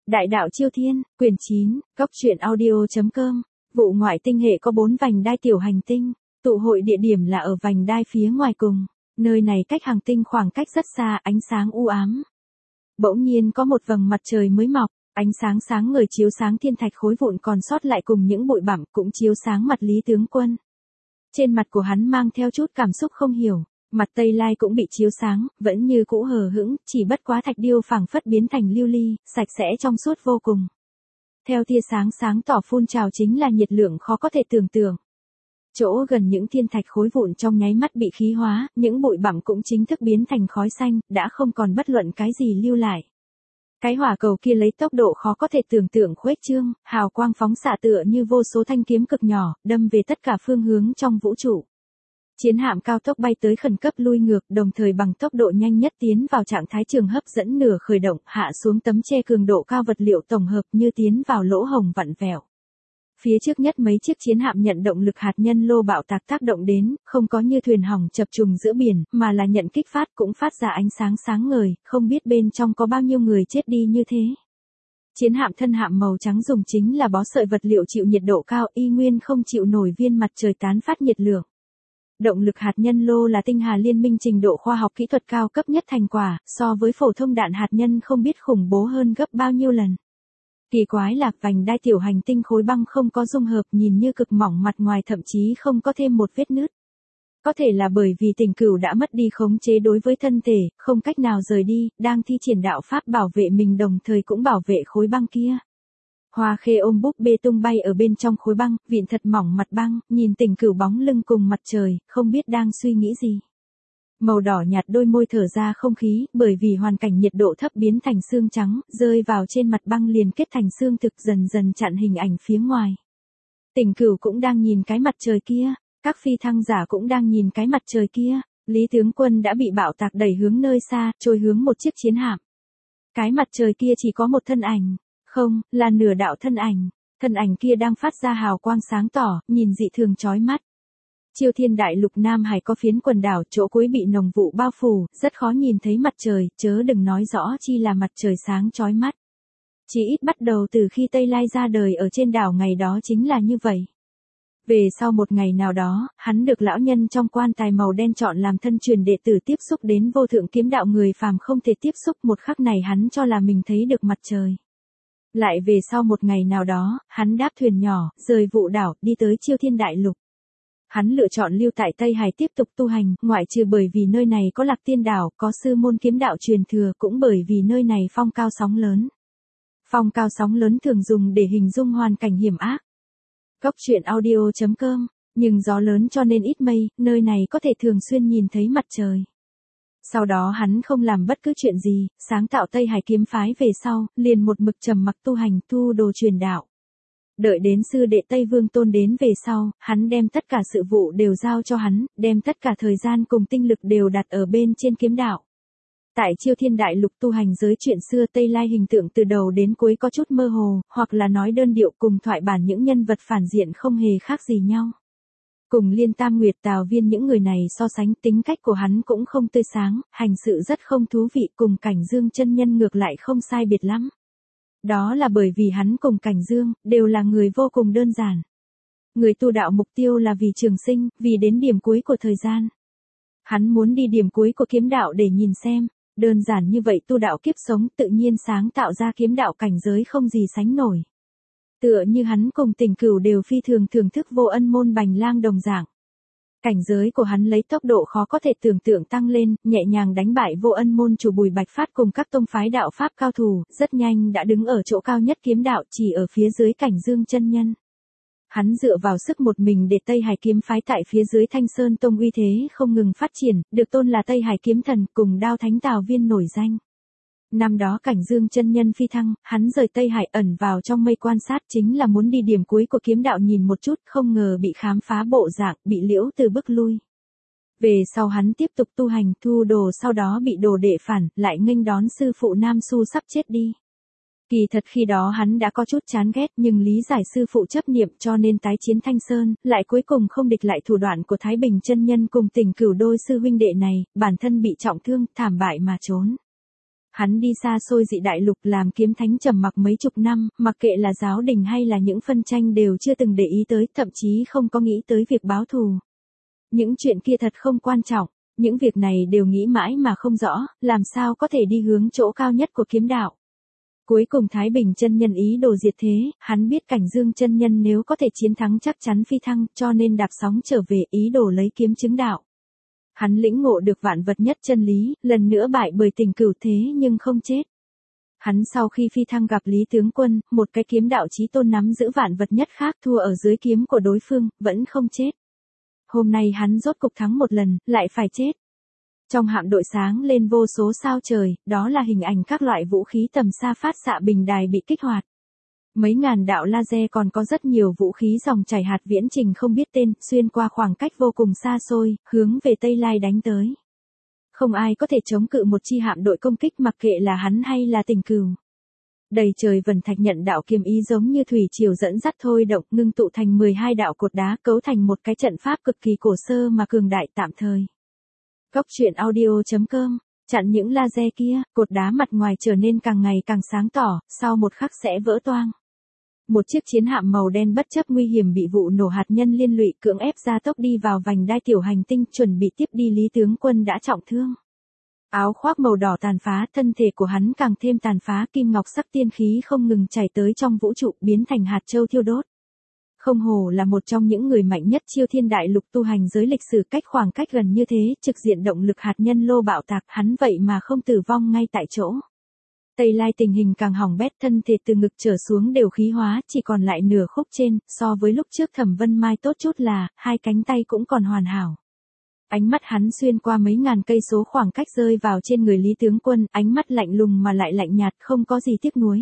Đại đạo Chiêu Thiên, quyển 9, Góc truyện audio.com. Vụ ngoại tinh hệ có 4 vành đai tiểu hành tinh, tụ hội địa điểm là ở vành đai phía ngoài cùng, nơi này cách hành tinh khoảng cách rất xa, ánh sáng u ám. Bỗng nhiên có một vầng mặt trời mới mọc, ánh sáng sáng ngời chiếu sáng thiên thạch khối vụn còn sót lại cùng những bụi bặm cũng chiếu sáng mặt Lý tướng quân. Trên mặt của hắn mang theo chút cảm xúc không hiểu. Mặt Tây Lai cũng bị chiếu sáng, vẫn như cũ hờ hững, chỉ bất quá thạch điêu phảng phất biến thành lưu ly, sạch sẽ trong suốt vô cùng. Theo tia sáng sáng tỏ phun trào chính là nhiệt lượng khó có thể tưởng tượng. Chỗ gần những thiên thạch khối vụn trong nháy mắt bị khí hóa, những bụi bặm cũng chính thức biến thành khói xanh, đã không còn bất luận cái gì lưu lại. Cái hỏa cầu kia lấy tốc độ khó có thể tưởng tượng khuếch trương, hào quang phóng xạ tựa như vô số thanh kiếm cực nhỏ, đâm về tất cả phương hướng trong vũ trụ. Chiến hạm cao tốc bay tới khẩn cấp lui ngược, đồng thời bằng tốc độ nhanh nhất tiến vào trạng thái trường hấp dẫn nửa khởi động, hạ xuống tấm che cường độ cao vật liệu tổng hợp như tiến vào lỗ hổng vặn vẹo. Phía trước nhất mấy chiếc chiến hạm nhận động lực hạt nhân lô bạo tạc tác động đến, không có như thuyền hỏng chập trùng giữa biển, mà là nhận kích phát cũng phát ra ánh sáng sáng ngời, không biết bên trong có bao nhiêu người chết đi như thế. Chiến hạm thân hạm màu trắng dùng chính là bó sợi vật liệu chịu nhiệt độ cao, y nguyên không chịu nổi viên mặt trời tán phát nhiệt lượng. Động lực hạt nhân lô là tinh hà liên minh trình độ khoa học kỹ thuật cao cấp nhất thành quả, so với phổ thông đạn hạt nhân không biết khủng bố hơn gấp bao nhiêu lần. Kỳ quái là vành đai tiểu hành tinh khối băng không có dung hợp, nhìn như cực mỏng, mặt ngoài thậm chí không có thêm một vết nứt. Có thể là bởi vì Tình Cửu đã mất đi khống chế đối với thân thể, không cách nào rời đi, đang thi triển đạo pháp bảo vệ mình đồng thời cũng bảo vệ khối băng kia. Hoa Khê ôm búp bê tung bay ở bên trong khối băng, vịn thật mỏng mặt băng, nhìn Tình Cửu bóng lưng cùng mặt trời, không biết đang suy nghĩ gì. Màu đỏ nhạt đôi môi thở ra không khí, bởi vì hoàn cảnh nhiệt độ thấp biến thành xương trắng, rơi vào trên mặt băng liền kết thành xương thực, dần dần chặn hình ảnh phía ngoài. Tình Cửu cũng đang nhìn cái mặt trời kia, các phi thăng giả cũng đang nhìn cái mặt trời kia. Lý tướng quân đã bị bạo tạc đẩy hướng nơi xa, trôi hướng một chiếc chiến hạm. Cái mặt trời kia chỉ có một thân ảnh. Không, là nửa đạo thân ảnh kia đang phát ra hào quang sáng tỏ, nhìn dị thường chói mắt. Chiêu Thiên đại lục Nam Hải có phiến quần đảo, chỗ cuối bị nồng vụ bao phủ, rất khó nhìn thấy mặt trời, chớ đừng nói rõ chi là mặt trời sáng chói mắt. Chỉ ít bắt đầu từ khi Tây Lai ra đời ở trên đảo ngày đó chính là như vậy. Về sau một ngày nào đó, hắn được lão nhân trong quan tài màu đen chọn làm thân truyền đệ tử tiếp xúc đến vô thượng kiếm đạo người phàm không thể tiếp xúc, một khắc này hắn cho là mình thấy được mặt trời. Lại về sau một ngày nào đó, hắn đáp thuyền nhỏ, rời vụ đảo, đi tới Chiêu Thiên đại lục. Hắn lựa chọn lưu tại Tây Hải tiếp tục tu hành, ngoại trừ bởi vì nơi này có Lạc Tiên đảo, có sư môn kiếm đạo truyền thừa, cũng bởi vì nơi này phong cao sóng lớn. Phong cao sóng lớn thường dùng để hình dung hoàn cảnh hiểm ác. Góc truyện audio.com, nhưng gió lớn cho nên ít mây, nơi này có thể thường xuyên nhìn thấy mặt trời. Sau đó hắn không làm bất cứ chuyện gì, sáng tạo Tây Hải kiếm phái về sau, liền một mực trầm mặc tu hành, thu đồ truyền đạo. Đợi đến sư đệ Tây Vương Tôn đến về sau, hắn đem tất cả sự vụ đều giao cho hắn, đem tất cả thời gian cùng tinh lực đều đặt ở bên trên kiếm đạo. Tại Chiêu Thiên đại lục tu hành giới chuyện xưa Tây Lai hình tượng từ đầu đến cuối có chút mơ hồ, hoặc là nói đơn điệu, cùng thoại bản những nhân vật phản diện không hề khác gì nhau. Cùng Liên Tam Nguyệt Tào Viên những người này so sánh, tính cách của hắn cũng không tươi sáng, hành sự rất không thú vị, cùng Cảnh Dương chân nhân ngược lại không sai biệt lắm. Đó là bởi vì hắn cùng Cảnh Dương, đều là người vô cùng đơn giản. Người tu đạo mục tiêu là vì trường sinh, vì đến điểm cuối của thời gian. Hắn muốn đi điểm cuối của kiếm đạo để nhìn xem, đơn giản như vậy tu đạo kiếp sống tự nhiên sáng tạo ra kiếm đạo cảnh giới không gì sánh nổi. Tựa như hắn cùng Tình Cửu đều phi thường thưởng thức Vô Ân môn Bành Lang đồng dạng. Cảnh giới của hắn lấy tốc độ khó có thể tưởng tượng tăng lên, nhẹ nhàng đánh bại Vô Ân môn chủ Bùi Bạch Phát cùng các tông phái đạo pháp cao thủ, rất nhanh đã đứng ở chỗ cao nhất kiếm đạo, chỉ ở phía dưới Cảnh Dương chân nhân. Hắn dựa vào sức một mình để Tây Hải kiếm phái tại phía dưới Thanh Sơn tông uy thế không ngừng phát triển, được tôn là Tây Hải kiếm thần, cùng Đao Thánh Tào Viên nổi danh. Năm đó Cảnh Dương chân nhân phi thăng, hắn rời Tây Hải ẩn vào trong mây quan sát, chính là muốn đi điểm cuối của kiếm đạo nhìn một chút, không ngờ bị khám phá bộ dạng, bị Liễu Từ bức lui. Về sau hắn tiếp tục tu hành, thu đồ, sau đó bị đồ đệ phản, lại nghênh đón sư phụ Nam Xu sắp chết đi. Kỳ thật khi đó hắn đã có chút chán ghét, nhưng lý giải sư phụ chấp niệm cho nên tái chiến Thanh Sơn, lại cuối cùng không địch lại thủ đoạn của Thái Bình chân nhân cùng Tình Cửu đôi sư huynh đệ này, bản thân bị trọng thương, thảm bại mà trốn. Hắn đi xa xôi dị đại lục làm kiếm thánh trầm mặc mấy chục năm, mặc kệ là giáo đình hay là những phân tranh đều chưa từng để ý tới, thậm chí không có nghĩ tới việc báo thù. Những chuyện kia thật không quan trọng, những việc này đều nghĩ mãi mà không rõ, làm sao có thể đi hướng chỗ cao nhất của kiếm đạo. Cuối cùng Thái Bình chân nhân ý đồ diệt thế, hắn biết Cảnh Dương chân nhân nếu có thể chiến thắng chắc chắn phi thăng, cho nên đạp sóng trở về ý đồ lấy kiếm chứng đạo. Hắn lĩnh ngộ được vạn vật nhất chân lý, lần nữa bại bởi tình cửu thế nhưng không chết. Hắn sau khi phi thăng gặp Lý Tướng Quân, một cái kiếm đạo chí tôn nắm giữ vạn vật nhất khác thua ở dưới kiếm của đối phương, vẫn không chết. Hôm nay hắn rốt cục thắng một lần, lại phải chết. Trong hạm đội sáng lên vô số sao trời, đó là hình ảnh các loại vũ khí tầm xa phát xạ bình đài bị kích hoạt. Mấy ngàn đạo laser còn có rất nhiều vũ khí dòng chảy hạt viễn trình không biết tên, xuyên qua khoảng cách vô cùng xa xôi, hướng về Tây Lai đánh tới. Không ai có thể chống cự một chi hạm đội công kích mặc kệ là hắn hay là Tình Cửu. Đầy trời vần thạch nhận đạo kiếm ý giống như thủy triều dẫn dắt thôi động, ngưng tụ thành 12 đạo cột đá cấu thành một cái trận pháp cực kỳ cổ xơ mà cường đại tạm thời. Góc truyện audio.com, chặn những laser kia, cột đá mặt ngoài trở nên càng ngày càng sáng tỏ, sau một khắc sẽ vỡ toang. Một chiếc chiến hạm màu đen bất chấp nguy hiểm bị vụ nổ hạt nhân liên lụy cưỡng ép gia tốc đi vào vành đai tiểu hành tinh, chuẩn bị tiếp đi Lý Tướng Quân đã trọng thương. Áo khoác màu đỏ tàn phá, thân thể của hắn càng thêm tàn phá, kim ngọc sắc tiên khí không ngừng chảy tới trong vũ trụ, biến thành hạt châu thiêu đốt. Không hổ là một trong những người mạnh nhất Chiêu Thiên Đại Lục tu hành giới lịch sử, cách khoảng cách gần như thế, trực diện động lực hạt nhân lô bạo tạc, hắn vậy mà không tử vong ngay tại chỗ. Tây Lai tình hình càng hỏng bét, thân thể từ ngực trở xuống đều khí hóa, chỉ còn lại nửa khúc trên, so với lúc trước Thẩm Vân Mai tốt chút là, hai cánh tay cũng còn hoàn hảo. Ánh mắt hắn xuyên qua mấy ngàn cây số khoảng cách rơi vào trên người Lý Tướng Quân, ánh mắt lạnh lùng mà lại lạnh nhạt, không có gì tiếc nuối.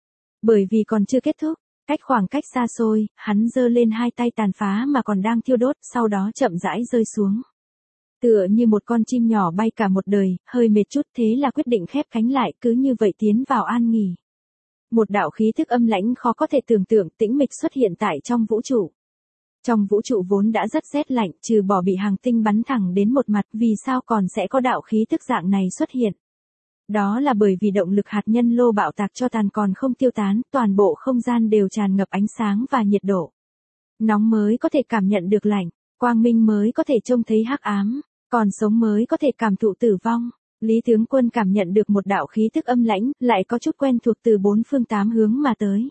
Bởi vì còn chưa kết thúc, cách khoảng cách xa xôi, hắn giơ lên hai tay tàn phá mà còn đang thiêu đốt, sau đó chậm rãi rơi xuống. Tựa như một con chim nhỏ bay cả một đời, hơi mệt chút thế là quyết định khép cánh lại, cứ như vậy tiến vào an nghỉ. Một đạo khí thức âm lãnh khó có thể tưởng tượng tĩnh mịch xuất hiện tại trong vũ trụ. Trong vũ trụ vốn đã rất rét lạnh, trừ bỏ bị hàng tinh bắn thẳng đến một mặt, vì sao còn sẽ có đạo khí thức dạng này xuất hiện? Đó là bởi vì động lực hạt nhân lô bạo tạc cho tàn còn không tiêu tán, toàn bộ không gian đều tràn ngập ánh sáng và nhiệt độ. Nóng mới có thể cảm nhận được lạnh, quang minh mới có thể trông thấy hắc ám, còn sống mới có thể cảm thụ tử vong. Lý Tướng Quân cảm nhận được một đạo khí thức âm lãnh, lại có chút quen thuộc từ bốn phương tám hướng mà tới.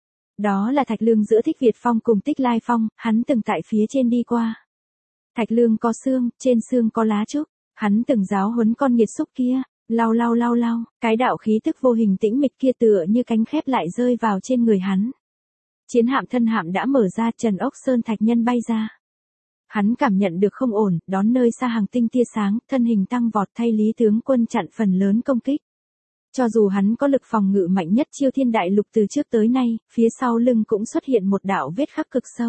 Đó là Thạch Lương giữa Thích Việt Phong cùng Tích Lai Phong, hắn từng tại phía trên đi qua. Thạch Lương có xương, trên xương có lá trúc, hắn từng giáo huấn con nghiệt xúc kia, lau, cái đạo khí tức vô hình tĩnh mịch kia tựa như cánh khép lại rơi vào trên người hắn. Chiến hạm thân hạm đã mở ra, Trần Ốc Sơn thạch nhân bay ra. Hắn cảm nhận được không ổn, đón nơi xa hàng tinh tia sáng, thân hình tăng vọt thay Lý Tướng Quân chặn phần lớn công kích. Cho dù hắn có lực phòng ngự mạnh nhất Chiêu Thiên Đại Lục từ trước tới nay, phía sau lưng cũng xuất hiện một đạo vết khắc cực sâu.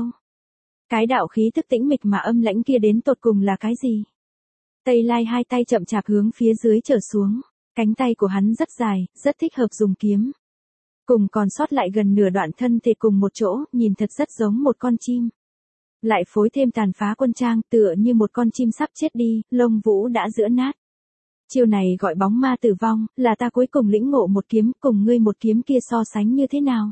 Cái đạo khí tức tĩnh mịch mà âm lãnh kia đến tột cùng là cái gì? Tây Lai hai tay chậm chạp hướng phía dưới trở xuống, cánh tay của hắn rất dài, rất thích hợp dùng kiếm. Cùng còn sót lại gần nửa đoạn thân thể cùng một chỗ, nhìn thật rất giống một con chim. Lại phối thêm tàn phá quân trang, tựa như một con chim sắp chết đi, lông vũ đã giữa nát. Chiêu này gọi bóng ma tử vong, là ta cuối cùng lĩnh ngộ một kiếm, cùng ngươi một kiếm kia so sánh như thế nào?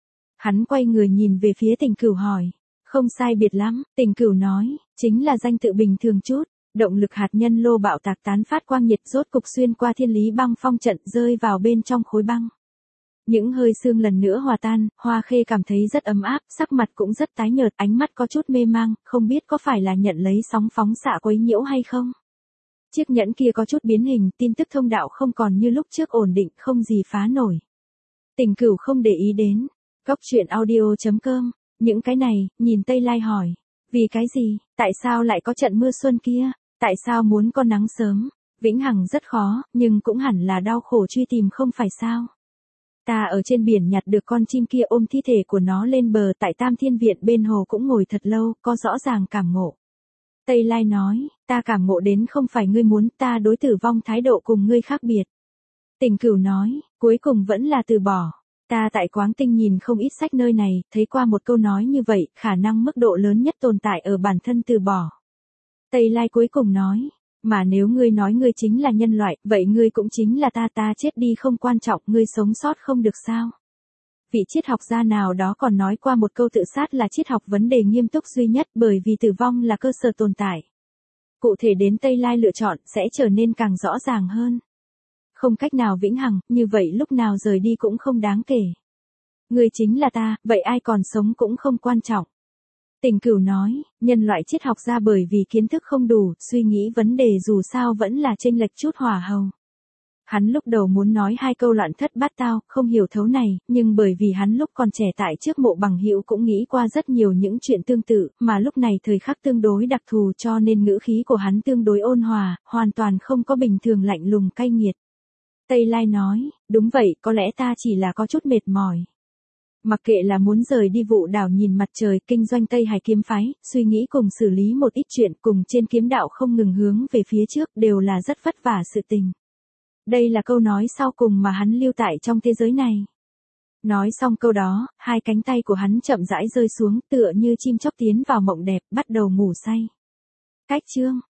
Hắn quay người nhìn về phía Tình Cửu hỏi. Không sai biệt lắm, Tình Cửu nói, chính là danh tự bình thường chút. Động lực hạt nhân lô bạo tạc tán phát quang nhiệt rốt cục xuyên qua thiên lý băng phong trận rơi vào bên trong khối băng. Những hơi sương lần nữa hòa tan, Hoa Khê cảm thấy rất ấm áp, sắc mặt cũng rất tái nhợt, ánh mắt có chút mê mang, không biết có phải là nhận lấy sóng phóng xạ quấy nhiễu hay không. Chiếc nhẫn kia có chút biến hình, tin tức thông đạo không còn như lúc trước ổn định, không gì phá nổi. Tình Cửu không để ý đến. Góc truyện audio.com, những cái này, nhìn Tây Lai hỏi. Vì cái gì, tại sao lại có trận mưa xuân kia, tại sao muốn có nắng sớm, vĩnh hằng rất khó, nhưng cũng hẳn là đau khổ truy tìm không phải sao. Ta ở trên biển nhặt được con chim kia ôm thi thể của nó lên bờ tại Tam Thiên Viện bên hồ cũng ngồi thật lâu, có rõ ràng cảm ngộ. Tây Lai nói, ta cảm ngộ đến không phải ngươi muốn, ta đối tử vong thái độ cùng ngươi khác biệt. Tình Cửu nói, cuối cùng vẫn là từ bỏ. Ta tại Quáng Tinh nhìn không ít sách nơi này, thấy qua một câu nói như vậy, khả năng mức độ lớn nhất tồn tại ở bản thân từ bỏ. Tây Lai cuối cùng nói, Mà nếu ngươi nói ngươi chính là nhân loại, vậy ngươi cũng chính là ta chết đi không quan trọng, ngươi sống sót không được sao? Vị triết học gia nào đó còn nói qua một câu tự sát là triết học vấn đề nghiêm túc duy nhất bởi vì tử vong là cơ sở tồn tại. Cụ thể đến Tây Lai lựa chọn sẽ trở nên càng rõ ràng hơn. Không cách nào vĩnh hằng, như vậy lúc nào rời đi cũng không đáng kể. Ngươi chính là ta, vậy ai còn sống cũng không quan trọng. Tình Cửu nói, nhân loại triết học gia bởi vì kiến thức không đủ, suy nghĩ vấn đề dù sao vẫn là chênh lệch chút hỏa hầu. Hắn lúc đầu muốn nói hai câu loạn thất bát tao, không hiểu thấu này, nhưng bởi vì hắn lúc còn trẻ tại trước mộ bằng hữu cũng nghĩ qua rất nhiều những chuyện tương tự, mà lúc này thời khắc tương đối đặc thù cho nên ngữ khí của hắn tương đối ôn hòa, hoàn toàn không có bình thường lạnh lùng cay nghiệt. Tây Lai nói, đúng vậy, có lẽ ta chỉ là có chút mệt mỏi. Mặc kệ là muốn rời đi Vụ Đảo nhìn mặt trời, kinh doanh Tây Hải kiếm phái, suy nghĩ cùng xử lý một ít chuyện cùng trên kiếm đạo không ngừng hướng về phía trước đều là rất vất vả sự tình. Đây là câu nói sau cùng mà hắn lưu tại trong thế giới này. Nói xong câu đó, hai cánh tay của hắn chậm rãi rơi xuống tựa như chim chóc tiến vào mộng đẹp, bắt đầu ngủ say. Cách chương